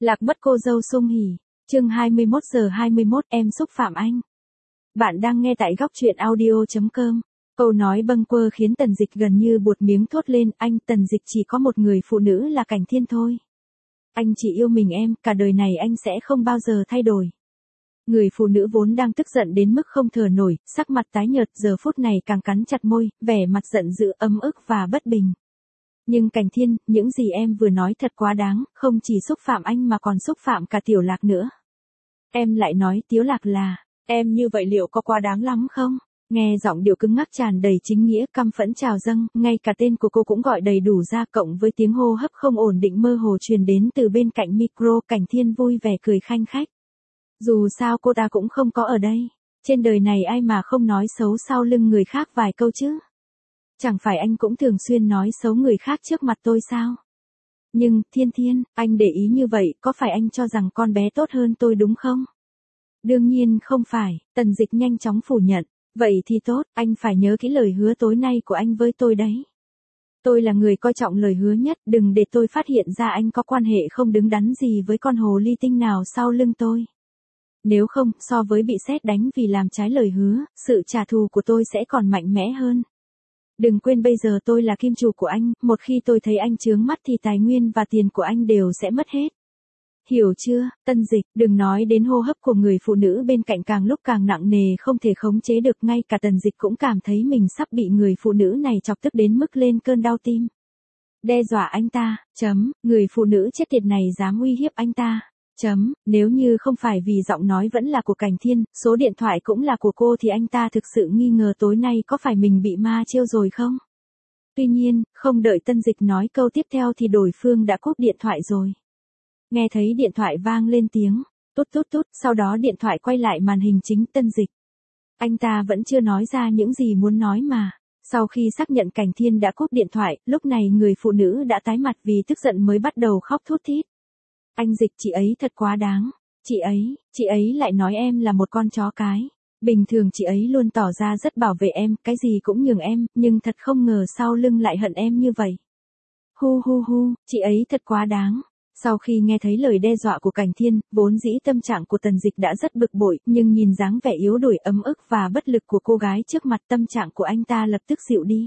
Lạc mất cô dâu Sung Hỉ. Chương 21:21 em xúc phạm anh. Bạn đang nghe tại góc truyện audio.com. Câu nói bâng quơ khiến Tần Dịch gần như buột miếng thốt lên, anh Tần Dịch chỉ có một người phụ nữ là Cảnh Thiên thôi. Anh chỉ yêu mình em, cả đời này anh sẽ không bao giờ thay đổi. Người phụ nữ vốn đang tức giận đến mức không thở nổi, sắc mặt tái nhợt giờ phút này càng cắn chặt môi, vẻ mặt giận dữ, ấm ức và bất bình. Nhưng Cảnh Thiên, những gì em vừa nói thật quá đáng, không chỉ xúc phạm anh mà còn xúc phạm cả Tiểu Lạc nữa. Em lại nói Tiểu Lạc là, em như vậy liệu có quá đáng lắm không? Nghe giọng điệu cứng ngắc tràn đầy chính nghĩa, căm phẫn trào dâng, ngay cả tên của cô cũng gọi đầy đủ ra, cộng với tiếng hô hấp không ổn định mơ hồ truyền đến từ bên cạnh micro. Cảnh Thiên vui vẻ cười khanh khách. Dù sao cô ta cũng không có ở đây. Trên đời này ai mà không nói xấu sau lưng người khác vài câu chứ? Chẳng phải anh cũng thường xuyên nói xấu người khác trước mặt tôi sao? Nhưng, Thiên, anh để ý như vậy, có phải anh cho rằng con bé tốt hơn tôi đúng không? Đương nhiên không phải, Tần Dịch nhanh chóng phủ nhận. Vậy thì tốt, anh phải nhớ kỹ lời hứa tối nay của anh với tôi đấy. Tôi là người coi trọng lời hứa nhất, đừng để tôi phát hiện ra anh có quan hệ không đứng đắn gì với con hồ ly tinh nào sau lưng tôi. Nếu không, so với bị sét đánh vì làm trái lời hứa, sự trả thù của tôi sẽ còn mạnh mẽ hơn. Đừng quên bây giờ tôi là kim chủ của anh, một khi tôi thấy anh chướng mắt thì tài nguyên và tiền của anh đều sẽ mất hết. Hiểu chưa, Tân Dịch, đừng nói đến hô hấp của người phụ nữ bên cạnh càng lúc càng nặng nề không thể khống chế được, ngay cả Tần Dịch cũng cảm thấy mình sắp bị người phụ nữ này chọc tức đến mức lên cơn đau tim. Đe dọa anh ta, người phụ nữ chết tiệt này dám uy hiếp anh ta. Nếu như không phải vì giọng nói vẫn là của Cảnh Thiên, số điện thoại cũng là của cô thì anh ta thực sự nghi ngờ tối nay có phải mình bị ma chiêu rồi không? Tuy nhiên, không đợi Tân Dịch nói câu tiếp theo thì đối phương đã cúp điện thoại rồi. Nghe thấy điện thoại vang lên tiếng, tút, sau đó điện thoại quay lại màn hình chính Tân Dịch. Anh ta vẫn chưa nói ra những gì muốn nói mà. Sau khi xác nhận Cảnh Thiên đã cúp điện thoại, lúc này người phụ nữ đã tái mặt vì tức giận mới bắt đầu khóc thút thít. Anh Dịch, chị ấy thật quá đáng. Chị ấy lại nói em là một con chó cái. Bình thường chị ấy luôn tỏ ra rất bảo vệ em, cái gì cũng nhường em, nhưng thật không ngờ sau lưng lại hận em như vậy. Hu, chị ấy thật quá đáng. Sau khi nghe thấy lời đe dọa của Cảnh Thiên, vốn dĩ tâm trạng của Tần Dịch đã rất bực bội, nhưng nhìn dáng vẻ yếu đuối ấm ức và bất lực của cô gái trước mặt, tâm trạng của anh ta lập tức dịu đi.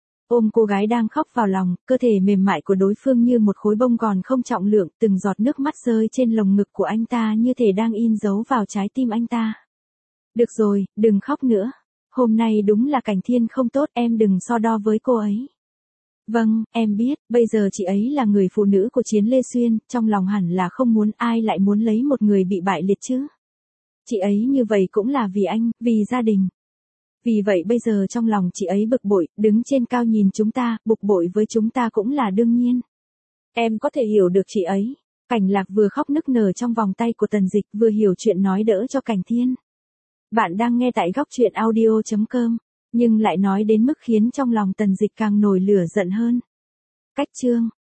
Ôm cô gái đang khóc vào lòng, cơ thể mềm mại của đối phương như một khối bông gòn không trọng lượng, từng giọt nước mắt rơi trên lồng ngực của anh ta như thể đang in dấu vào trái tim anh ta. Được rồi, đừng khóc nữa. Hôm nay đúng là Cảnh Thiên không tốt, em đừng so đo với cô ấy. Vâng, em biết, bây giờ chị ấy là người phụ nữ của Chiến Lê Xuyên, trong lòng hẳn là không muốn, ai lại muốn lấy một người bị bại liệt chứ. Chị ấy như vậy cũng là vì anh, vì gia đình. Vì vậy bây giờ trong lòng chị ấy bực bội, đứng trên cao nhìn chúng ta, bực bội với chúng ta cũng là đương nhiên. Em có thể hiểu được chị ấy. Cảnh Lạc vừa khóc nức nở trong vòng tay của Tần Dịch, vừa hiểu chuyện nói đỡ cho Cảnh Thiên. Bạn đang nghe tại góc truyện audio.com, nhưng lại nói đến mức khiến trong lòng Tần Dịch càng nổi lửa giận hơn. Cách chương